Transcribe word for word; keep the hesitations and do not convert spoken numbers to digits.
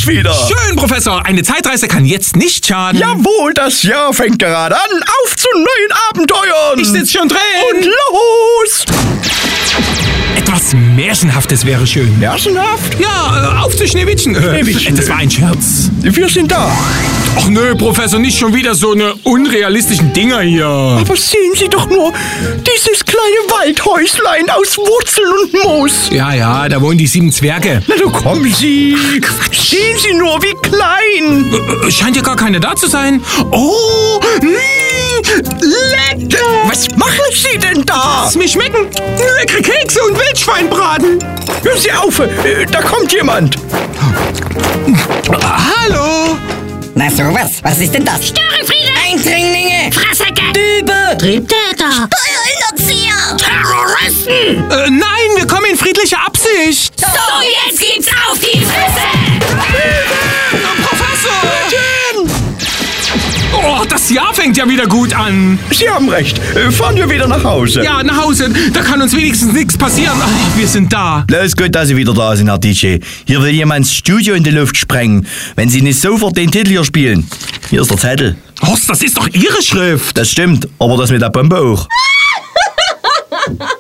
ich wieder. Schön, Professor. Eine Zeitreise kann jetzt nicht schaden. Jawohl, das Jahr fängt gerade an. Auf zu neuen Abenteuern. Ich sitz schon drin. Und los. Etwas Märchenhaftes wäre schön. Märchenhaft? Ja, auf zu Schneewittchen. Schneewittchen. Das war ein Scherz. Wir sind da. Ach nö, Professor, nicht schon wieder so eine unrealistischen Dinger hier. Aber sehen Sie doch nur dieses kleine Waldhäuslein aus Wurzeln und Moos. Ja, ja, da wohnen die sieben Zwerge. Na, du kommen Sie. Quatsch. Sehen Sie nur, wie klein. Äh, Scheint ja gar keine da zu sein. Oh, mh, lecker. Was machen Sie denn da? Lass mich schmecken. Leckere Kekse und Wildschweinbraten. Hören Sie auf, äh, da kommt jemand. Hallo. Na sowas, was ist denn das? Störenfriede! Eindringlinge! Fressecke! Diebe! Triebtäter! Steuerhinterzieher! Terroristen! Äh, nein, wir kommen in friedlicher Absicht. So, jetzt gibt's auf die Fresse! Professor! Oh, das Jahr fängt ja wieder gut an. Sie haben recht. Äh, fahren wir wieder nach Hause. Ja, nach Hause. Da kann uns wenigstens nichts passieren. Oh, wir sind da. Los, gut, dass Sie wieder da sind, Herr D J. Hier will jemand das Studio in die Luft sprengen, wenn Sie nicht sofort den Titel hier spielen. Hier ist der Zettel. Horst, das ist doch Ihre Schrift. Das stimmt, aber das mit der Bombe auch.